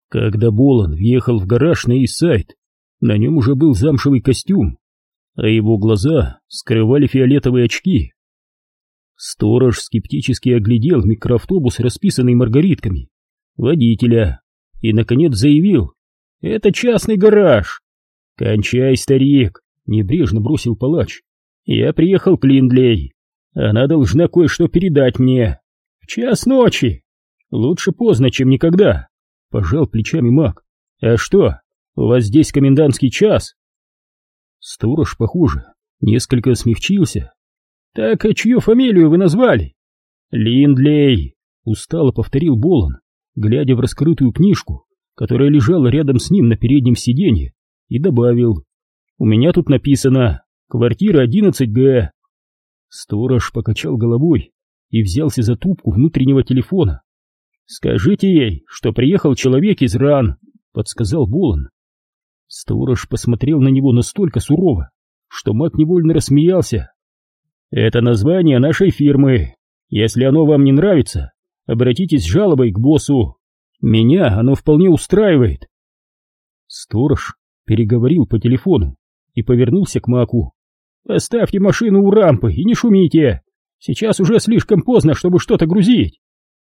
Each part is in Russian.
Когда Болон въехал в гараж на Ист-Сайд, на нем уже был замшевый костюм, а его глаза скрывали фиолетовые очки. Сторож скептически оглядел микроавтобус, расписанный маргаритками, водителя, и, наконец, заявил: «Это частный гараж». «Кончай, старик», — небрежно бросил палач. «Я приехал к Линдлей. Она должна кое-что передать мне. В час ночи. Лучше поздно, чем никогда», — пожал плечами Мак. «А что, у вас здесь комендантский час?» Сторож, похоже, несколько смягчился. «Так, а чью фамилию вы назвали?» «Линдлей», — устало повторил Болон, глядя в раскрытую книжку, которая лежала рядом с ним на переднем сиденье, и добавил: «У меня тут написано квартира 11Г». Сторож покачал головой и взялся за трубку внутреннего телефона. «Скажите ей, что приехал человек из РАН», — подсказал Болон. Сторож посмотрел на него настолько сурово, что Мак невольно рассмеялся. «Это название нашей фирмы. Если оно вам не нравится, обратитесь с жалобой к боссу. Меня оно вполне устраивает». Сторож переговорил по телефону и повернулся к Маку. «Поставьте машину у рампы и не шумите. Сейчас уже слишком поздно, чтобы что-то грузить».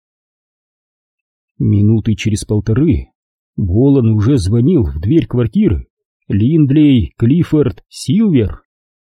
Минуты через полторы Болон уже звонил в дверь квартиры Линдлей Клиффорд Силвер.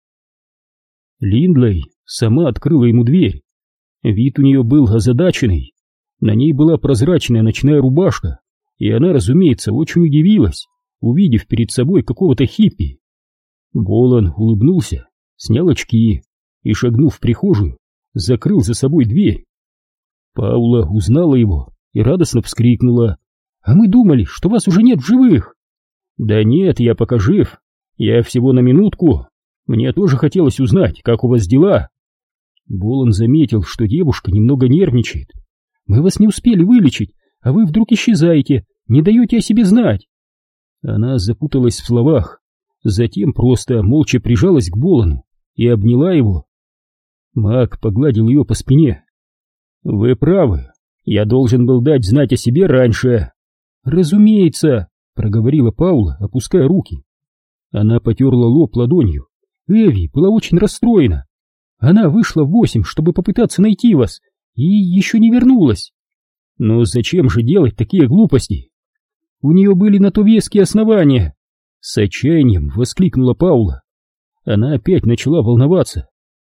Линдлей сама открыла ему дверь. Вид у нее был озадаченный. На ней была прозрачная ночная рубашка, и она, разумеется, очень удивилась, увидев перед собой какого-то хиппи. Болон улыбнулся, снял очки и, шагнув в прихожую, закрыл за собой дверь. Паула узнала его и радостно вскрикнула: «А мы думали, что вас уже нет в живых!» «Да нет, я пока жив. Я всего на минутку. Мне тоже хотелось узнать, как у вас дела». Болон заметил, что девушка немного нервничает. «Мы вас не успели вылечить, а вы вдруг исчезаете, не даете о себе знать». Она запуталась в словах, затем просто молча прижалась к Болону и обняла его. Мак погладил ее по спине. «Вы правы, я должен был дать знать о себе раньше». «Разумеется», — проговорила Паула, опуская руки. Она потерла лоб ладонью. «Эви была очень расстроена. Она вышла в 8, чтобы попытаться найти вас, и еще не вернулась». «Но зачем же делать такие глупости?» «У нее были на то веские основания», — с отчаянием воскликнула Паула. Она опять начала волноваться.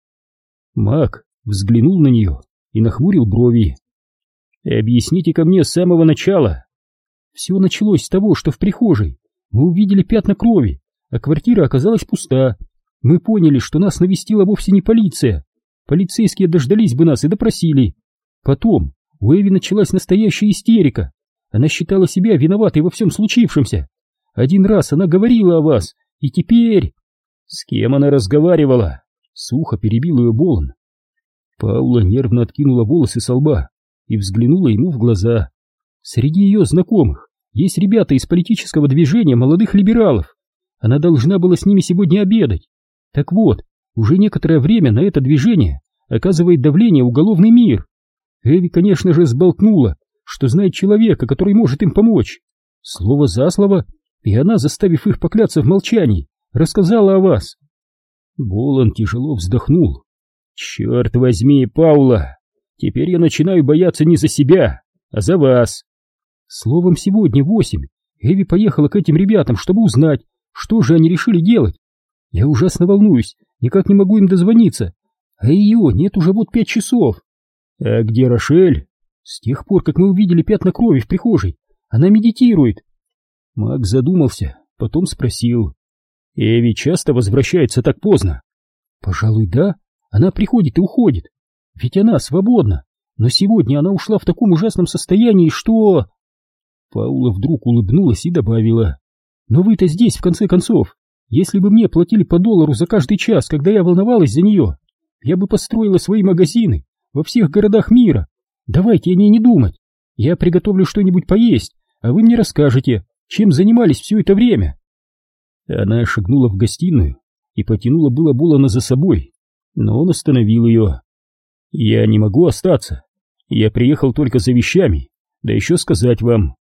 Мак взглянул на нее и нахмурил брови. «Объясните-ка мне с самого начала». «Все началось с того, что в прихожей мы увидели пятна крови, а квартира оказалась пуста. Мы поняли, что нас навестила вовсе не полиция. Полицейские дождались бы нас и допросили. Потом у Эви началась настоящая истерика. Она считала себя виноватой во всем случившемся. Один раз она говорила о вас, и теперь...» «С кем она разговаривала?» — сухо перебил ее Болон. Паула нервно откинула волосы со лба и взглянула ему в глаза. «Среди ее знакомых есть ребята из политического движения молодых либералов. Она должна была с ними сегодня обедать. Так вот, уже некоторое время на это движение оказывает давление уголовный мир. Эви, конечно же, сболтнула, что знает человека, который может им помочь. Слово за слово, и она, заставив их покляться в молчании, рассказала о вас». Болон тяжело вздохнул. «Черт возьми, Паула, теперь я начинаю бояться не за себя, а за вас». «Словом, сегодня в 8 Эви поехала к этим ребятам, чтобы узнать, что же они решили делать. Я ужасно волнуюсь, никак не могу им дозвониться, а ее нет уже вот 5 часов». «А где Рошель?» «С тех пор, как мы увидели пятна крови в прихожей, она медитирует». Мак задумался, потом спросил: «Эви часто возвращается так поздно?» «Пожалуй, да. Она приходит и уходит. Ведь она свободна. Но сегодня она ушла в таком ужасном состоянии, что...» Паула вдруг улыбнулась и добавила: «Но вы-то здесь, в конце концов. Если бы мне платили по $1 за каждый час, когда я волновалась за нее, я бы построила свои магазины во всех городах мира. Давайте о ней не думать. Я приготовлю что-нибудь поесть, а вы мне расскажете, чем занимались все это время». Она шагнула в гостиную и потянула было Болона за собой, но он остановил ее. «Я не могу остаться. Я приехал только за вещами, да еще сказать вам,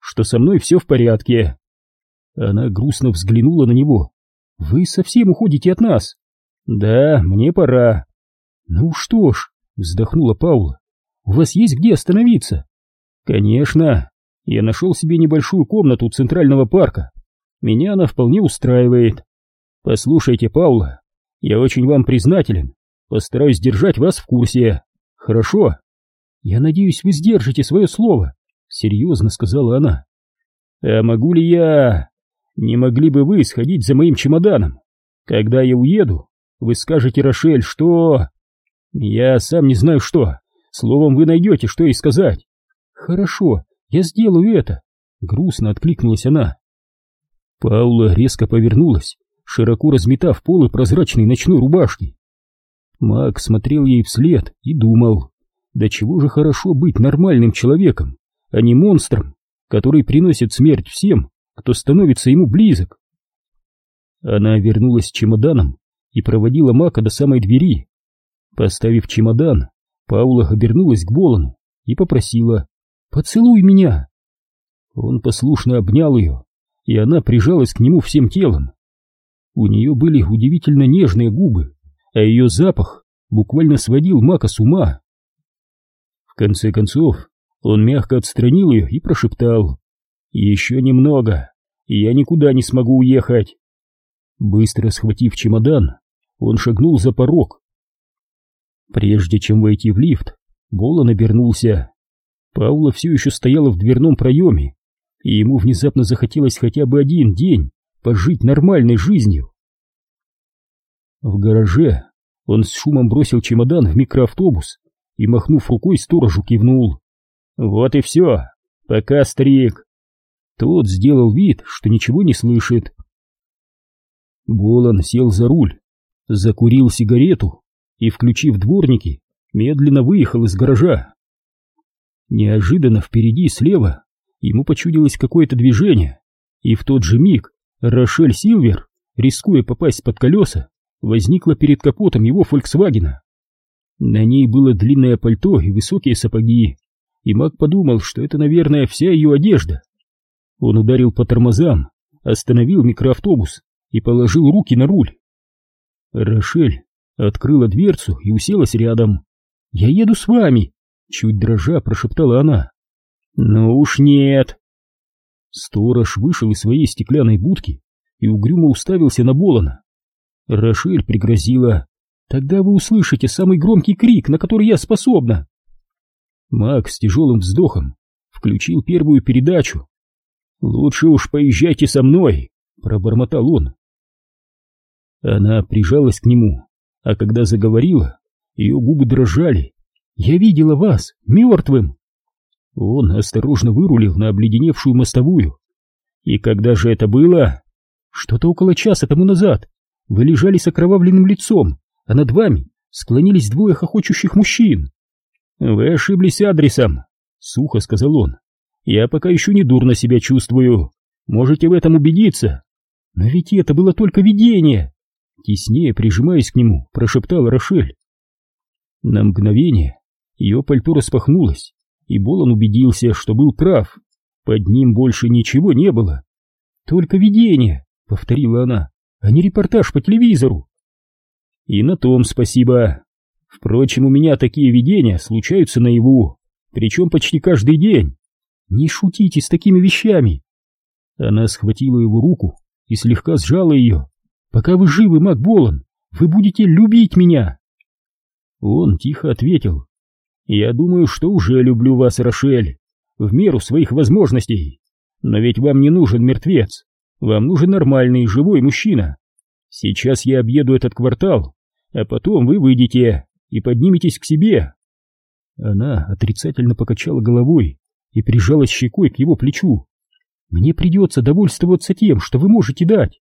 что со мной все в порядке. Она грустно взглянула на него. Вы совсем уходите от нас? Да, мне пора. Ну что ж, вздохнула Паула, у вас есть где остановиться? Конечно, я нашел себе небольшую комнату у Центрального парка. Меня она вполне устраивает. Послушайте, Паула, я очень вам признателен. Постараюсь держать вас в курсе. Хорошо? Я надеюсь, вы сдержите свое слово, серьезно сказала она. А могу ли я... Не могли бы вы сходить за моим чемоданом? Когда я уеду, вы скажете Рошель, что... Я сам не знаю что. Словом, вы найдете, что ей сказать. Хорошо, я сделаю это, грустно откликнулась она. Паула резко повернулась, широко разметав полы прозрачной ночной рубашки. Мак смотрел ей вслед и думал, да чего же хорошо быть нормальным человеком, а не монстром, который приносит смерть всем, кто становится ему близок. Она вернулась с чемоданом и проводила Мака до самой двери. Поставив чемодан, Паула обернулась к Болану и попросила: «Поцелуй меня». Он послушно обнял ее, и она прижалась к нему всем телом. У нее были удивительно нежные губы, а ее запах буквально сводил Мака с ума. В конце концов, он мягко отстранил ее и прошептал: «Еще немного, и я никуда не смогу уехать». Быстро схватив чемодан, он шагнул за порог. Прежде чем войти в лифт, Болан обернулся. Паула все еще стояла в дверном проеме, и ему внезапно захотелось хотя бы один день пожить нормальной жизнью. В гараже он с шумом бросил чемодан в микроавтобус и, махнув рукой, сторожу кивнул. «Вот и все, пока, старик». Тот сделал вид, что ничего не слышит. Болан сел за руль, закурил сигарету и, включив дворники, медленно выехал из гаража. Неожиданно впереди слева ему почудилось какое-то движение, и в тот же миг Рошель Силвер, рискуя попасть под колеса, возникла перед капотом его «Фольксвагена». На ней было длинное пальто и высокие сапоги, и Мак подумал, что это, наверное, вся ее одежда. Он ударил по тормозам, остановил микроавтобус и положил руки на руль. Рошель открыла дверцу и уселась рядом. «Я еду с вами», — чуть дрожа прошептала она. «Ну уж нет». Сторож вышел из своей стеклянной будки и угрюмо уставился на Болана. Рошель пригрозила: «Тогда вы услышите самый громкий крик, на который я способна». Мак с тяжелым вздохом включил первую передачу. «Лучше уж поезжайте со мной», — пробормотал он. Она прижалась к нему, а когда заговорила, ее губы дрожали. «Я видела вас мертвым». Он осторожно вырулил на обледеневшую мостовую. «И когда же это было?» «Что-то около часа тому назад. Вы лежали с окровавленным лицом, а над вами склонились двое хохочущих мужчин». «Вы ошиблись адресом», — сухо сказал он. «Я пока еще не дурно себя чувствую. Можете в этом убедиться». «Но ведь это было только видение», — теснее прижимаясь к нему, прошептала Рошель. На мгновение ее пальто распахнулось, и Болан убедился, что был прав. Под ним больше ничего не было. «Только видение», — повторила она, — «а не репортаж по телевизору». «И на том спасибо. Впрочем, у меня такие видения случаются наяву, причем почти каждый день». «Не шутите с такими вещами». Она схватила его руку и слегка сжала ее. «Пока вы живы, Мак Болан, вы будете любить меня». Он тихо ответил: «Я думаю, что уже люблю вас, Рошель, в меру своих возможностей. Но ведь вам не нужен мертвец, вам нужен нормальный живой мужчина. Сейчас я объеду этот квартал, а потом вы выйдете и подниметесь к себе». Она отрицательно покачала головой и прижалась щекой к его плечу. «Мне придется довольствоваться тем, что вы можете дать».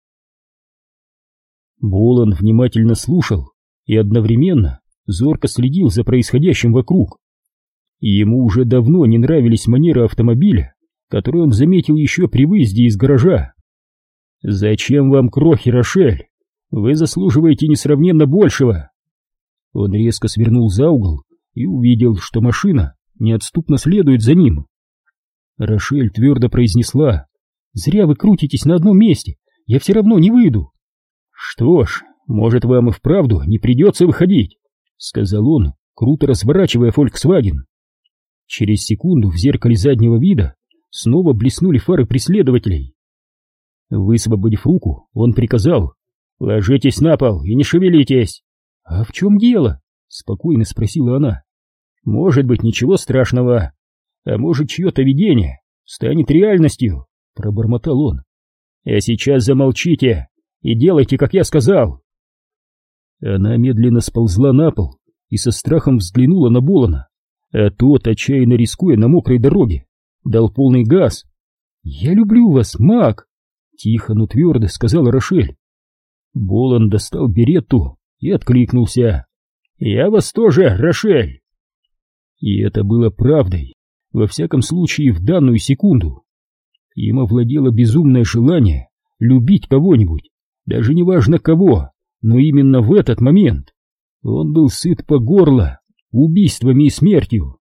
Болан внимательно слушал и одновременно зорко следил за происходящим вокруг. Ему уже давно не нравились манеры автомобиля, который он заметил еще при выезде из гаража. «Зачем вам крохи, Рошель? Вы заслуживаете несравненно большего». Он резко свернул за угол и увидел, что машина неотступно следует за ним. Рошель твердо произнесла: «Зря вы крутитесь на одном месте, я все равно не выйду». «Что ж, может, вам и вправду не придется выходить», — сказал он, круто разворачивая Volkswagen. Через секунду в зеркале заднего вида снова блеснули фары преследователей. Высвободив руку, он приказал: «Ложитесь на пол и не шевелитесь». «А в чем дело?» — спокойно спросила она. «Может быть, ничего страшного, а может, чье-то видение станет реальностью», — пробормотал он. «А сейчас замолчите и делайте, как я сказал». Она медленно сползла на пол и со страхом взглянула на Болана, а тот, отчаянно рискуя на мокрой дороге, дал полный газ. «Я люблю вас, Мак!» — тихо, но твердо сказала Рошель. Болан достал беретту и откликнулся: «Я вас тоже, Рошель!» И это было правдой, во всяком случае в данную секунду. Им овладело безумное желание любить кого-нибудь, даже не важно кого, но именно в этот момент. Он был сыт по горло убийствами и смертью.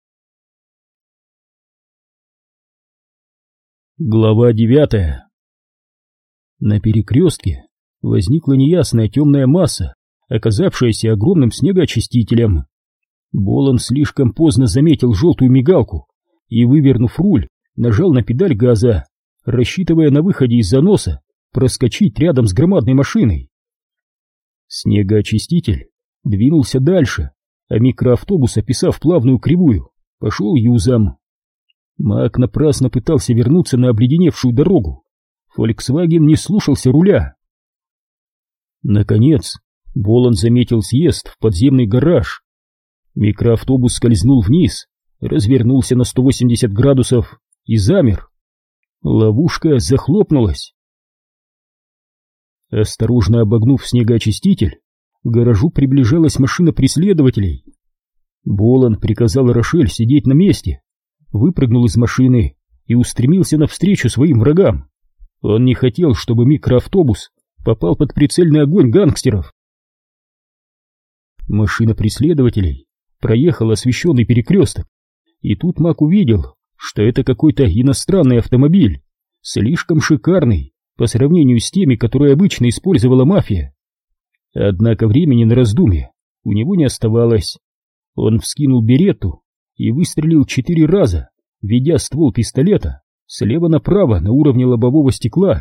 Глава 9. На перекрестке возникла неясная темная масса, оказавшаяся огромным снегоочистителем. Болан слишком поздно заметил желтую мигалку и, вывернув руль, нажал на педаль газа, рассчитывая на выходе из заноса проскочить рядом с громадной машиной. Снегоочиститель двинулся дальше, а микроавтобус, описав плавную кривую, пошел юзом. Мак напрасно пытался вернуться на обледеневшую дорогу. Volkswagen не слушался руля. Наконец, Болан заметил съезд в подземный гараж. Микроавтобус скользнул вниз, развернулся на 180 градусов и замер. Ловушка захлопнулась. Осторожно обогнув снегоочиститель, к гаражу приближалась машина преследователей. Болан приказал Рошель сидеть на месте, выпрыгнул из машины и устремился навстречу своим врагам. Он не хотел, чтобы микроавтобус попал под прицельный огонь гангстеров. Машина преследователей проехала освещенный перекресток, и тут Мак увидел, что это какой-то иностранный автомобиль, слишком шикарный по сравнению с теми, которые обычно использовала мафия. Однако времени на раздумье у него не оставалось. Он вскинул беретту и выстрелил 4 раза, ведя ствол пистолета слева направо на уровне лобового стекла.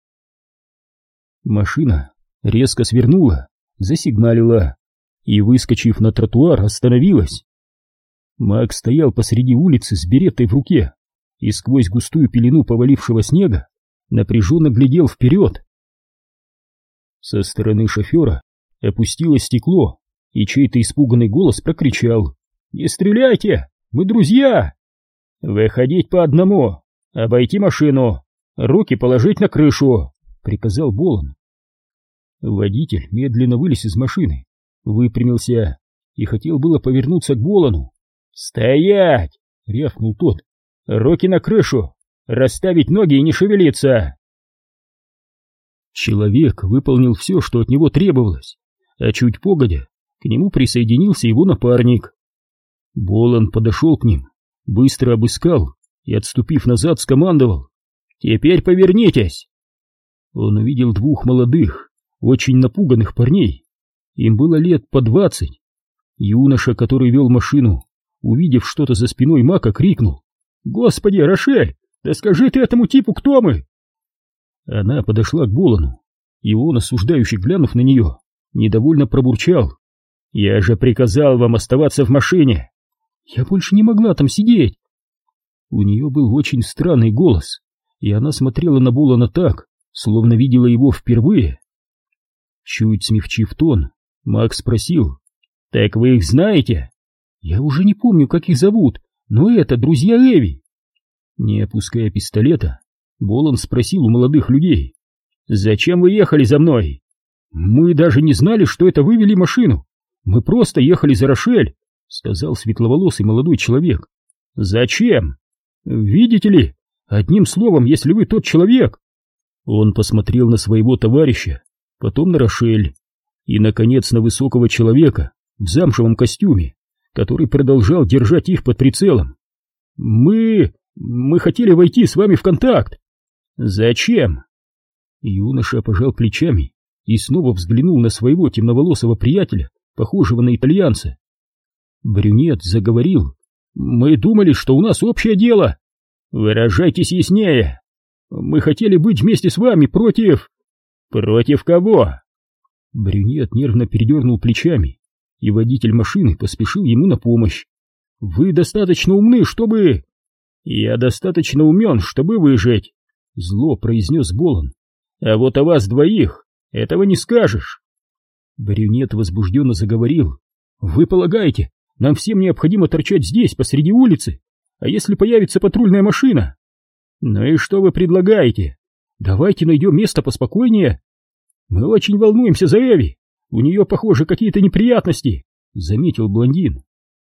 Машина резко свернула, засигналила и, выскочив на тротуар, остановилась. Мак стоял посреди улицы с береттой в руке и сквозь густую пелену повалившего снега напряженно глядел вперед. Со стороны шофера опустилось стекло, и чей-то испуганный голос прокричал: «Не стреляйте! Мы друзья!» «Выходить по одному, обойти машину, руки положить на крышу», — приказал Болан. Водитель медленно вылез из машины, выпрямился и хотел было повернуться к Болану. «Стоять!» — рявкнул тот. «Руки на крышу! Расставить ноги и не шевелиться!» Человек выполнил все, что от него требовалось, а чуть погодя к нему присоединился его напарник. Болан подошел к ним, быстро обыскал и, отступив назад, скомандовал: «Теперь повернитесь!» Он увидел 2 молодых, очень напуганных парней. Им было лет по 20. Юноша, который вел машину, увидев что-то за спиной Мака, крикнул: «Господи, Рошель, да скажи ты этому типу, кто мы!» Она подошла к Болану, и он, осуждающий глянув на нее, недовольно пробурчал: «Я же приказал вам оставаться в машине!» «Я больше не могла там сидеть!» У нее был очень странный голос, и она смотрела на Болана так, словно видела его впервые. Чуть смягчив тон, Макс спросил: «Так вы их знаете?» «Я уже не помню, как их зовут, но это друзья Эви». Не опуская пистолета, Болан спросил у молодых людей: «Зачем вы ехали за мной?» «Мы даже не знали, что это вы вели машину. Мы просто ехали за Рошель», — сказал светловолосый молодой человек. «Зачем? Видите ли, одним словом, если вы тот человек...» Он посмотрел на своего товарища, потом на Рошель и, наконец, на высокого человека в замшевом костюме, который продолжал держать их под прицелом. «Мы Мы хотели войти с вами в контакт. Зачем? Юноша пожал плечами и снова взглянул на своего темноволосого приятеля, похожего на итальянца. Брюнет заговорил. Мы думали, что у нас общее дело. Выражайтесь яснее. Мы хотели быть вместе с вами против... Против кого? Брюнет нервно передернул плечами, и водитель машины поспешил ему на помощь. Вы достаточно умны, чтобы... Я достаточно умен, чтобы выжить, зло произнес Болон. А вот о вас двоих этого не скажешь. Брюнет возбужденно заговорил. Вы полагаете, нам всем необходимо торчать здесь, посреди улицы? А если появится патрульная машина? Ну и что вы предлагаете? Давайте найдем место поспокойнее. Мы очень волнуемся за Эви. У нее, похоже, какие-то неприятности, заметил блондин.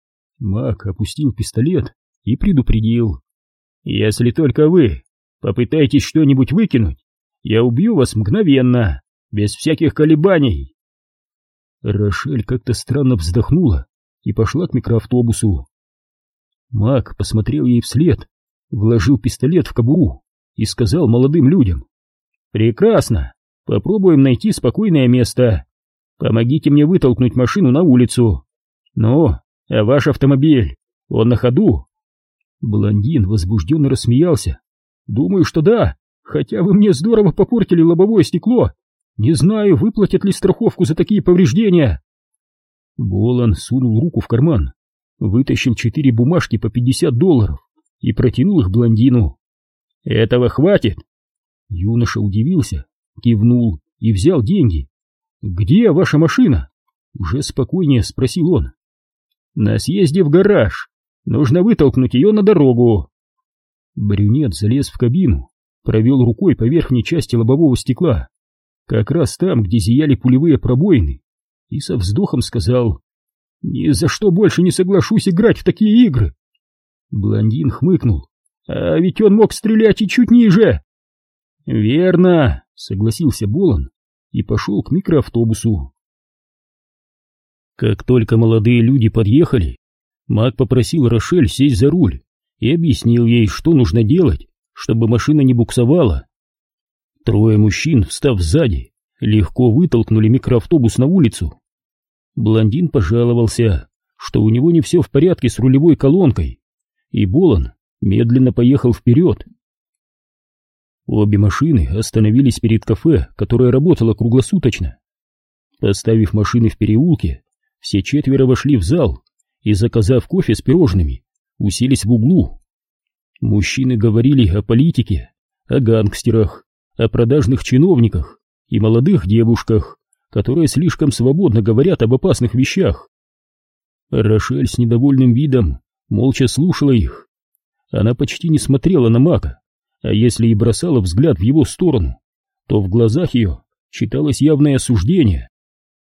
Мак опустил пистолет и предупредил. Если только вы попытаетесь что-нибудь выкинуть, я убью вас мгновенно, без всяких колебаний. Рошель как-то странно вздохнула и пошла к микроавтобусу. Мак посмотрел ей вслед, вложил пистолет в кобуру и сказал молодым людям: «Прекрасно, попробуем найти спокойное место. Помогите мне вытолкнуть машину на улицу. Ну, а ваш автомобиль, он на ходу?» Блондин возбужденно рассмеялся. «Думаю, что да, хотя вы мне здорово попортили лобовое стекло. Не знаю, выплатят ли страховку за такие повреждения». Болон сунул руку в карман, вытащил 4 бумажки по $50 и протянул их блондину. «Этого хватит?» Юноша удивился, кивнул и взял деньги. «Где ваша машина?» Уже спокойнее спросил он. «На съезде в гараж. Нужно вытолкнуть ее на дорогу». Брюнет залез в кабину, провел рукой по верхней части лобового стекла, как раз там, где зияли пулевые пробоины, и со вздохом сказал: «Ни за что больше не соглашусь играть в такие игры». Блондин хмыкнул. «А ведь он мог стрелять и чуть ниже». «Верно», — согласился Болон и пошел к микроавтобусу. Как только молодые люди подъехали, Мак попросил Рошель сесть за руль и объяснил ей, что нужно делать, чтобы машина не буксовала. Трое мужчин, встав сзади, легко вытолкнули микроавтобус на улицу. Блондин пожаловался, что у него не все в порядке с рулевой колонкой, и Болон медленно поехал вперед. Обе машины остановились перед кафе, которое работало круглосуточно. Поставив машины в переулке, все четверо вошли в зал и, заказав кофе с пирожными, уселись в углу. Мужчины говорили о политике, о гангстерах, о продажных чиновниках и молодых девушках, которые слишком свободно говорят об опасных вещах. Рошель с недовольным видом молча слушала их. Она почти не смотрела на Мака, а если и бросала взгляд в его сторону, то в глазах ее читалось явное осуждение.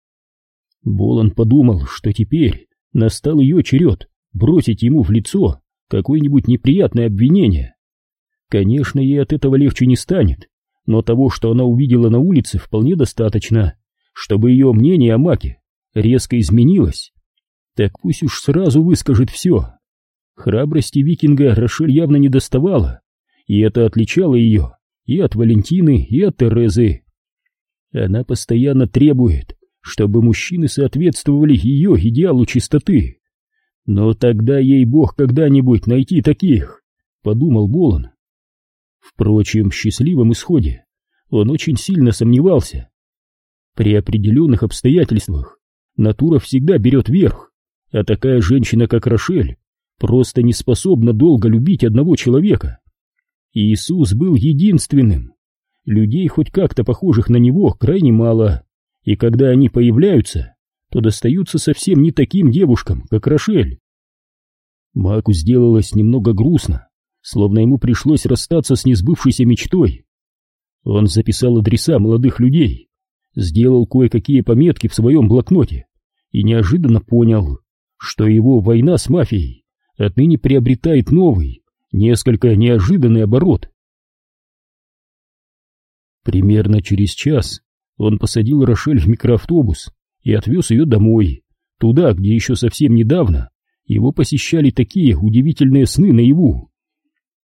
Болон подумал, что теперь настал ее черед бросить ему в лицо какое-нибудь неприятное обвинение. Конечно, ей от этого легче не станет, но того, что она увидела на улице, вполне достаточно, чтобы ее мнение о Маке резко изменилось. Так пусть уж сразу выскажет все. Храбрости викинга Рошель явно не доставало, и это отличало ее и от Валентины, и от Терезы. Она постоянно требует, чтобы мужчины соответствовали ее идеалу чистоты. Но тогда ей Бог когда-нибудь найти таких, подумал Болон. Впрочем, в счастливом исходе он очень сильно сомневался. При определенных обстоятельствах натура всегда берет верх, а такая женщина, как Рошель, просто не способна долго любить одного человека. Иисус был единственным. Людей, хоть как-то похожих на него, крайне мало, и когда они появляются, то достаются совсем не таким девушкам, как Рошель. Маку сделалось немного грустно, словно ему пришлось расстаться с несбывшейся мечтой. Он записал адреса молодых людей, сделал кое-какие пометки в своем блокноте и неожиданно понял, что его война с мафией отныне приобретает новый, несколько неожиданный оборот. Примерно через час он посадил Рошель в микроавтобус и отвез ее домой, туда, где еще совсем недавно его посещали такие удивительные сны наяву.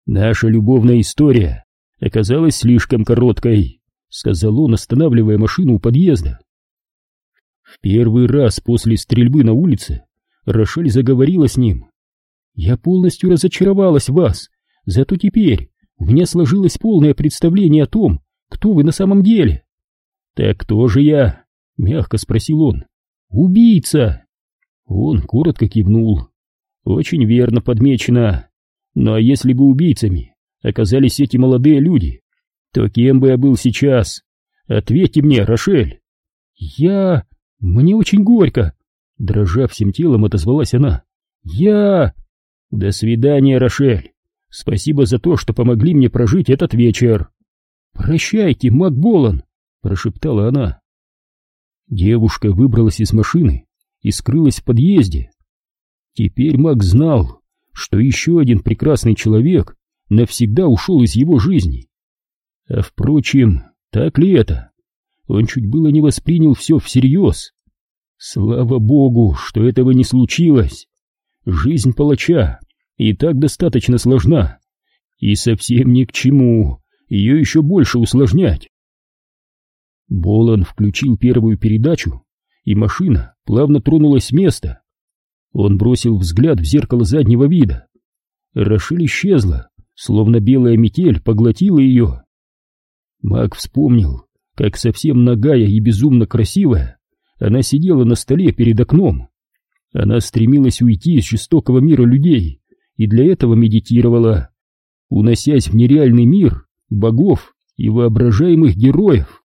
«Наша любовная история оказалась слишком короткой», — сказал он, останавливая машину у подъезда. В первый раз после стрельбы на улице Рошель заговорила с ним. «Я полностью разочаровалась в вас, зато теперь у меня сложилось полное представление о том, кто вы на самом деле». «Так кто же я?» — мягко спросил он. «Убийца!» Он коротко кивнул. «Очень верно подмечено. Ну а если бы убийцами оказались эти молодые люди, то кем бы я был сейчас? Ответьте мне, Рошель!» Мне очень горько!» Дрожа всем телом, отозвалась она. «До свидания, Рошель! Спасибо за то, что помогли мне прожить этот вечер!» «Прощайте, Мак Болан!» — прошептала она. Девушка выбралась из машины и скрылась в подъезде. Теперь Мак знал, что еще один прекрасный человек навсегда ушел из его жизни. А впрочем, так ли это? Он чуть было не воспринял все всерьез. Слава богу, что этого не случилось. Жизнь палача и так достаточно сложна, и совсем ни к чему ее еще больше усложнять. Болан включил первую передачу, и машина плавно тронулась с места. Он бросил взгляд в зеркало заднего вида. Рошель исчезла, словно белая метель поглотила ее. Мак вспомнил, как совсем нагая и безумно красивая она сидела на столе перед окном. Она стремилась уйти из жестокого мира людей и для этого медитировала, уносясь в нереальный мир богов и воображаемых героев.